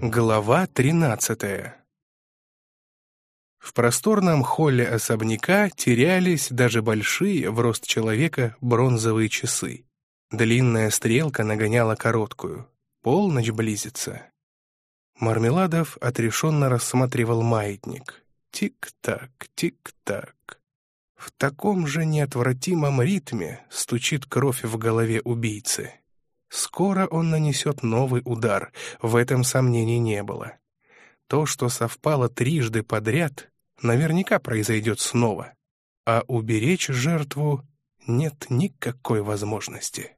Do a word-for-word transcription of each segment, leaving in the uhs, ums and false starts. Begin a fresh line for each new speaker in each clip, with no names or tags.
Глава тринадцатая. В просторном холле особняка терялись даже большие, в рост человека, бронзовые часы. Длинная стрелка нагоняла короткую. Полночь близится. Мармеладов отрешенно рассматривал маятник. Тик-так, тик-так. В таком же неотвратимом ритме стучит кровь в голове убийцы. Скоро он нанесет новый удар, в этом сомнений не было. То, что совпало трижды подряд, наверняка произойдет снова, а уберечь жертву нет никакой возможности.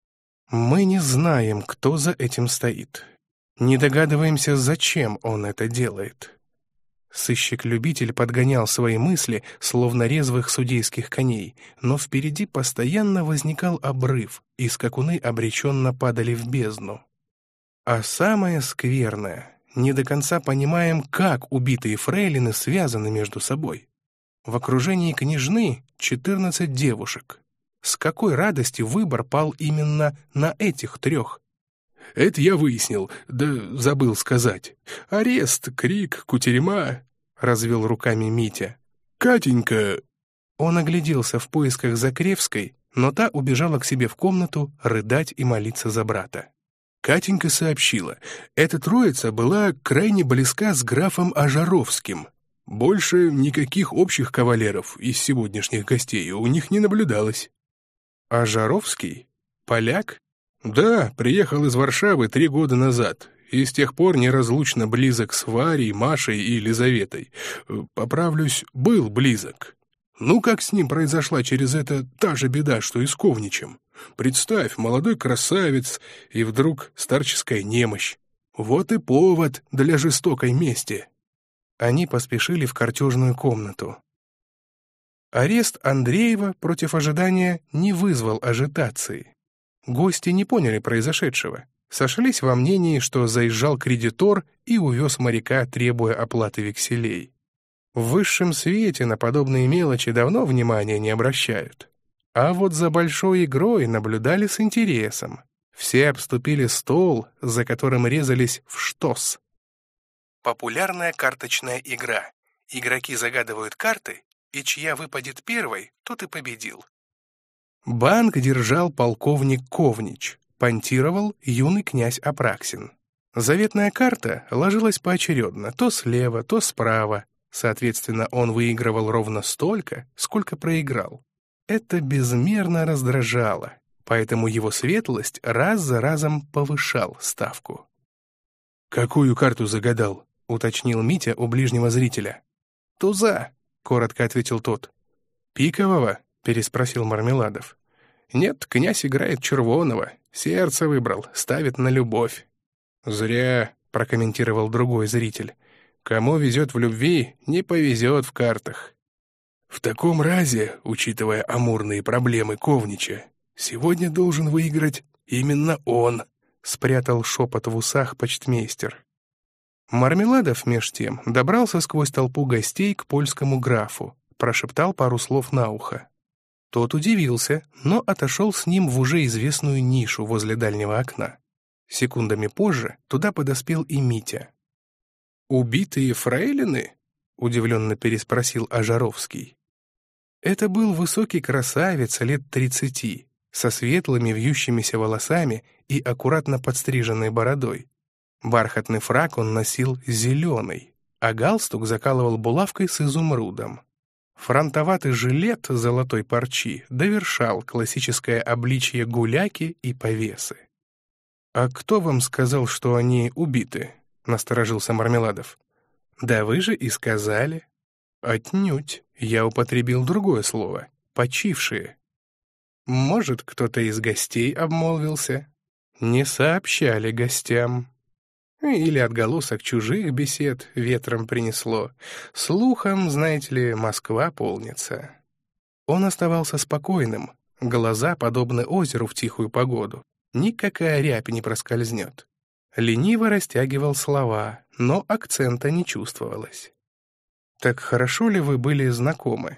Мы не знаем, кто за этим стоит. Не догадываемся, зачем он это делает. Сыщик-любитель подгонял свои мысли, словно резвых судейских коней, но впереди постоянно возникал обрыв, и скакуны обреченно падали в бездну. А самое скверное, не до конца понимаем, как убитые фрейлины связаны между собой. В окружении княжны четырнадцать девушек. С какой радости выбор пал именно на этих трех? «Это я выяснил, да забыл сказать. Арест, крик, кутерьма», — развел руками Митя. «Катенька...» Он огляделся в поисках Закревской, но та убежала к себе в комнату рыдать и молиться за брата. Катенька сообщила, эта троица была крайне близка с графом Ажаровским. Больше никаких общих кавалеров из сегодняшних гостей у них не наблюдалось. «Ажаровский? Поляк?» «Да, приехал из Варшавы три года назад, и с тех пор неразлучно близок с Варей, Машей и Лизаветой. Поправлюсь, был близок. Ну, как с ним произошла через это та же беда, что и с Ковничем? Представь, молодой красавец, и вдруг старческая немощь. Вот и повод для жестокой мести». Они поспешили в картежную комнату. Арест Андреева против ожидания не вызвал ажитации. Гости не поняли произошедшего, сошлись во мнении, что заезжал кредитор и увез моряка, требуя оплаты векселей. В высшем свете на подобные мелочи давно внимания не обращают. А вот за большой игрой наблюдали с интересом. Все обступили стол, за которым резались в штос. Популярная карточная игра. Игроки загадывают карты, и чья выпадет первой, тот и победил. Банк держал полковник Ковнич, понтировал юный князь Апраксин. Заветная карта ложилась поочередно, то слева, то справа. Соответственно, он выигрывал ровно столько, сколько проиграл. Это безмерно раздражало, поэтому его светлость раз за разом повышал ставку. «Какую карту загадал?» — уточнил Митя у ближнего зрителя. «Туза», — коротко ответил тот. «Пикового?» — переспросил Мармеладов. «Нет, князь играет червоного, сердце выбрал, ставит на любовь». «Зря», — прокомментировал другой зритель. «Кому везет в любви, не повезет в картах». «В таком разе, учитывая амурные проблемы Ковнича, сегодня должен выиграть именно он», — спрятал шепот в усах почтмейстер. Мармеладов, меж тем, добрался сквозь толпу гостей к польскому графу, прошептал пару слов на ухо. Тот удивился, но отошел с ним в уже известную нишу возле дальнего окна. Секундами позже туда подоспел и Митя. «Убитые фрейлины?» — удивленно переспросил Ажаровский. Это был высокий красавец лет тридцати, со светлыми вьющимися волосами и аккуратно подстриженной бородой. Бархатный фрак он носил зеленый, а галстук закалывал булавкой с изумрудом. Фронтоватый жилет золотой парчи довершал классическое обличье гуляки и повесы. «А кто вам сказал, что они убиты?» — насторожился Мармеладов. «Да вы же и сказали». «Отнюдь, я употребил другое слово — почившие». «Может, кто-то из гостей обмолвился?» «Не сообщали гостям». Или отголосок чужих бесед ветром принесло. Слухом, знаете ли, Москва полнится. Он оставался спокойным, глаза подобны озеру в тихую погоду. Никакая рябь не проскользнет. Лениво растягивал слова, но акцента не чувствовалось. «Так хорошо ли вы были знакомы?»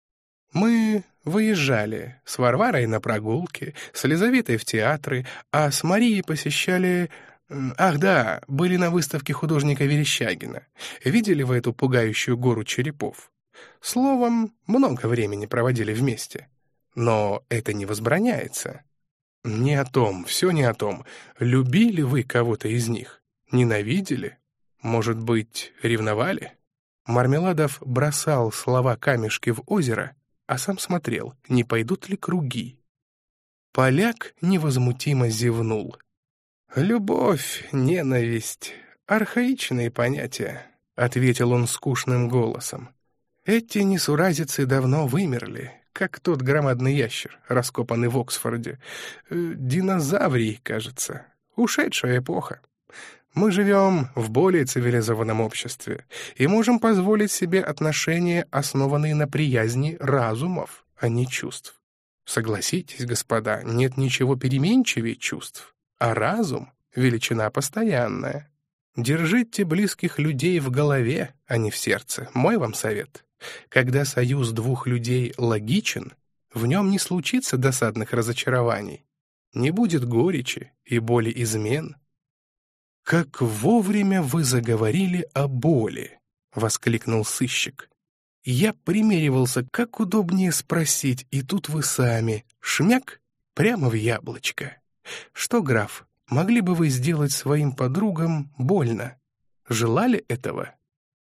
«Мы выезжали с Варварой на прогулки, с Лизаветой в театры, а с Марией посещали... Ах да, были на выставке художника Верещагина. Видели вы эту пугающую гору черепов? Словом, много времени проводили вместе. Но это не возбраняется. Не о том, все не о том. Любили вы кого-то из них? Ненавидели? Может быть, ревновали? Мармеладов бросал слова-камешки в озеро, а сам смотрел, не пойдут ли круги. Поляк невозмутимо зевнул. «Любовь, ненависть — архаичные понятия», — ответил он скучным голосом. «Эти несуразицы давно вымерли, как тот громадный ящер, раскопанный в Оксфорде. Э, динозаврий, кажется. Ушедшая эпоха. Мы живем в более цивилизованном обществе и можем позволить себе отношения, основанные на приязни разумов, а не чувств. Согласитесь, господа, нет ничего переменчивее чувств. А разум — величина постоянная. Держите близких людей в голове, а не в сердце. Мой вам совет. Когда союз двух людей логичен, в нем не случится досадных разочарований. Не будет горечи и боли измен. «Как вовремя вы заговорили о боли!» — воскликнул сыщик. «Я примеривался, как удобнее спросить, и тут вы сами. Шмяк прямо в яблочко. Что, граф, могли бы вы сделать своим подругам больно? Желали этого?»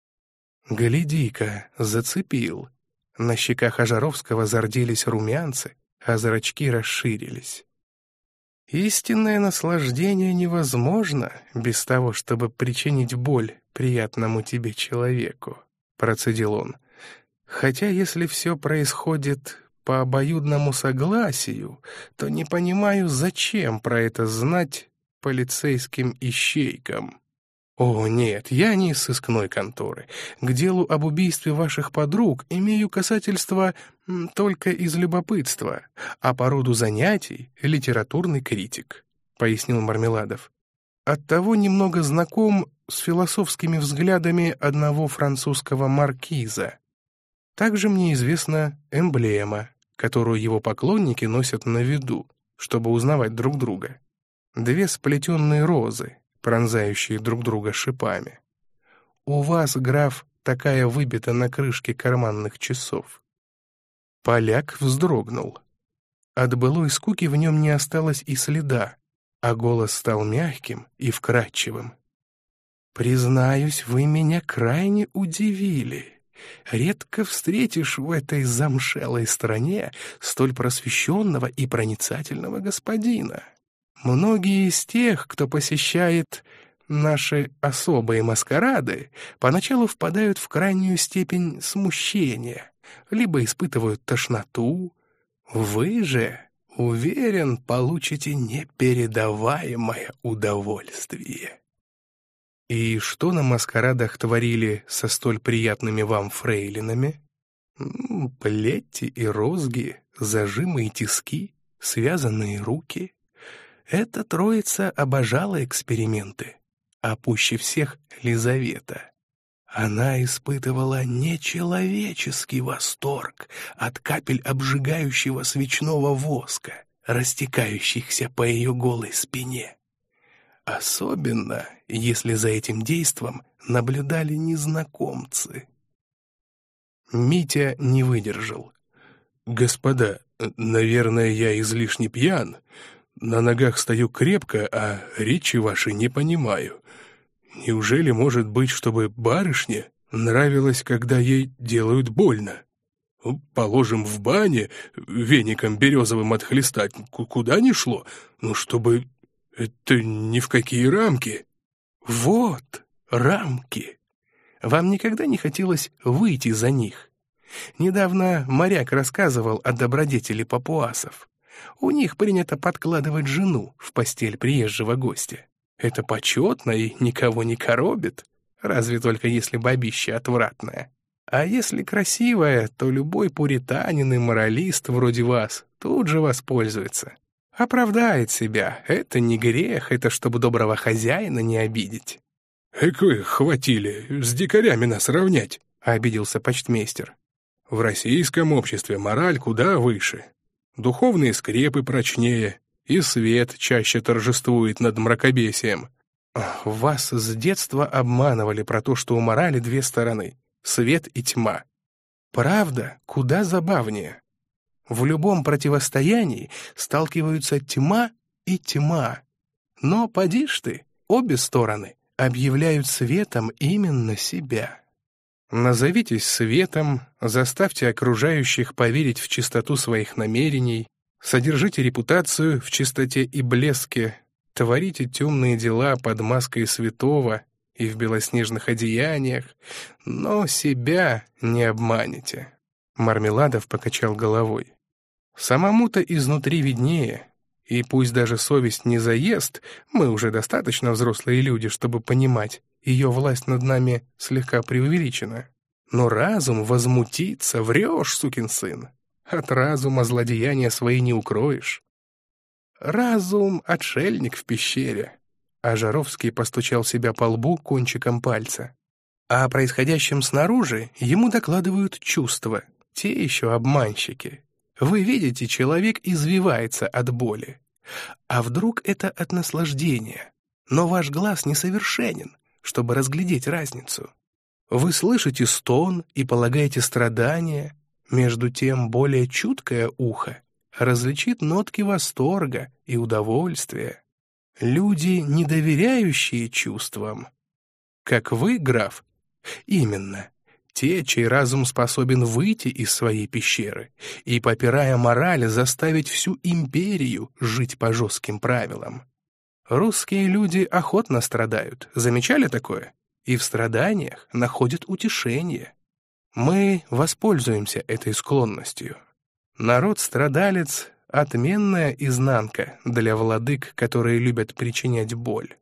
«Гляди-ка, зацепил». На щеках Ожаровского зарделись румянцы, а зрачки расширились. «Истинное наслаждение невозможно без того, чтобы причинить боль приятному тебе человеку», — процедил он. «Хотя если все происходит по обоюдному согласию, то не понимаю, зачем про это знать полицейским ищейкам. О, нет, я не из сыскной конторы. К делу об убийстве ваших подруг имею касательство только из любопытства, а по роду занятий — литературный критик», — пояснил Мармеладов. «Оттого немного знаком с философскими взглядами одного французского маркиза. Также мне известна эмблема, которую его поклонники носят на виду, чтобы узнавать друг друга. Две сплетенные розы, пронзающие друг друга шипами. У вас, граф, такая выбита на крышке карманных часов». Поляк вздрогнул. От былой скуки в нем не осталось и следа, а голос стал мягким и вкрадчивым. «Признаюсь, вы меня крайне удивили. Редко встретишь в этой замшелой стране столь просвещенного и проницательного господина. Многие из тех, кто посещает наши особые маскарады, поначалу впадают в крайнюю степень смущения, либо испытывают тошноту. Вы же, уверен, получите непередаваемое удовольствие». «И что на маскарадах творили со столь приятными вам фрейлинами?» «Плети и розги, зажимы и тиски, связанные руки. Эта троица обожала эксперименты, а пуще всех Лизавета. Она испытывала нечеловеческий восторг от капель обжигающего свечного воска, растекающихся по ее голой спине. Особенно, если за этим действом наблюдали незнакомцы». Митя не выдержал. «Господа, наверное, я излишне пьян. На ногах стою крепко, а речи ваши не понимаю. Неужели может быть, чтобы барышне нравилось, когда ей делают больно? Положим, в бане веником березовым отхлестать куда ни шло, но чтобы... Это ни в какие рамки». «Вот рамки. Вам никогда не хотелось выйти за них? Недавно моряк рассказывал о добродетели папуасов. У них принято подкладывать жену в постель приезжего гостя. Это почетно и никого не коробит, разве только если бабища отвратная. А если красивая, то любой пуританин и моралист вроде вас тут же воспользуется. Оправдает себя. Это не грех, это чтобы доброго хозяина не обидеть». «Эк вы хватили с дикарями нас равнять», — обиделся почтмейстер. «В российском обществе мораль куда выше. Духовные скрепы прочнее, и свет чаще торжествует над мракобесием. Вас с детства обманывали про то, что у морали две стороны — свет и тьма. Правда куда забавнее. В любом противостоянии сталкиваются тьма и тьма. Но, поди ж ты, обе стороны объявляют светом именно себя. Назовитесь светом, заставьте окружающих поверить в чистоту своих намерений, содержите репутацию в чистоте и блеске, творите темные дела под маской святого и в белоснежных одеяниях, но себя не обманете. Мармеладов покачал головой. Самому-то изнутри виднее, и пусть даже совесть не заест, мы уже достаточно взрослые люди, чтобы понимать, ее власть над нами слегка преувеличена. Но разум возмутится, врешь, сукин сын. От разума злодеяния свои не укроешь. Разум — отшельник в пещере. А Жаровский постучал себя по лбу кончиком пальца. А о происходящем снаружи ему докладывают чувства, те еще обманщики. Вы видите, человек извивается от боли. А вдруг это от наслаждения? Но ваш глаз несовершенен, чтобы разглядеть разницу. Вы слышите стон и полагаете страдания, между тем более чуткое ухо различит нотки восторга и удовольствия. Люди, не доверяющие чувствам. Как вы, граф? Именно. Те, чей разум способен выйти из своей пещеры и, попирая мораль, заставить всю империю жить по жестким правилам. Русские люди охотно страдают. Замечали такое? И в страданиях находят утешение. Мы воспользуемся этой склонностью. Народ-страдалец — отменная изнанка для владык, которые любят причинять боль.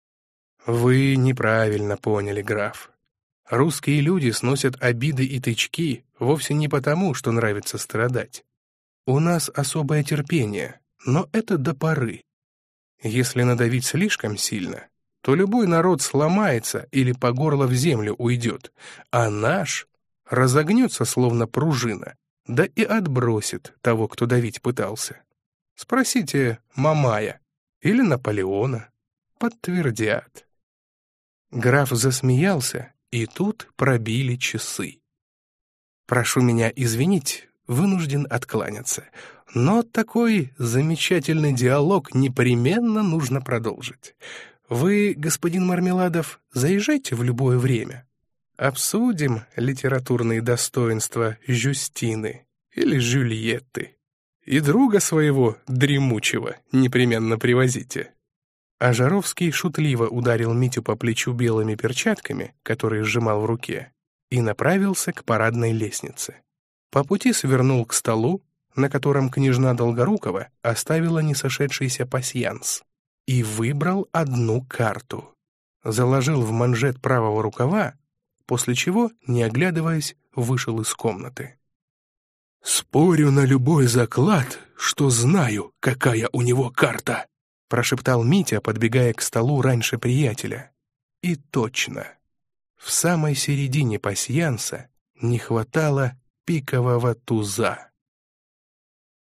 Вы неправильно поняли, граф. Русские люди сносят обиды и тычки вовсе не потому, что нравится страдать. У нас особое терпение, но это до поры. Если надавить слишком сильно, то любой народ сломается или по горло в землю уйдет, а наш разогнется словно пружина, да и отбросит того, кто давить пытался. Спросите Мамая или Наполеона, подтвердят. Граф засмеялся, и тут пробили часы. «Прошу меня извинить, вынужден откланяться, но такой замечательный диалог непременно нужно продолжить. Вы, господин Мармеладов, заезжайте в любое время. Обсудим литературные достоинства Жюстины или Жюльетты. И друга своего, дремучего, непременно привозите». А Жаровский шутливо ударил Митю по плечу белыми перчатками, которые сжимал в руке, и направился к парадной лестнице. По пути свернул к столу, на котором княжна Долгорукова оставила несошедшийся пасьянс, и выбрал одну карту. Заложил в манжет правого рукава, после чего, не оглядываясь, вышел из комнаты. «Спорю на любой заклад, что знаю, какая у него карта», прошептал Митя, подбегая к столу раньше приятеля. И точно. В самой середине пасьянса не хватало пикового туза.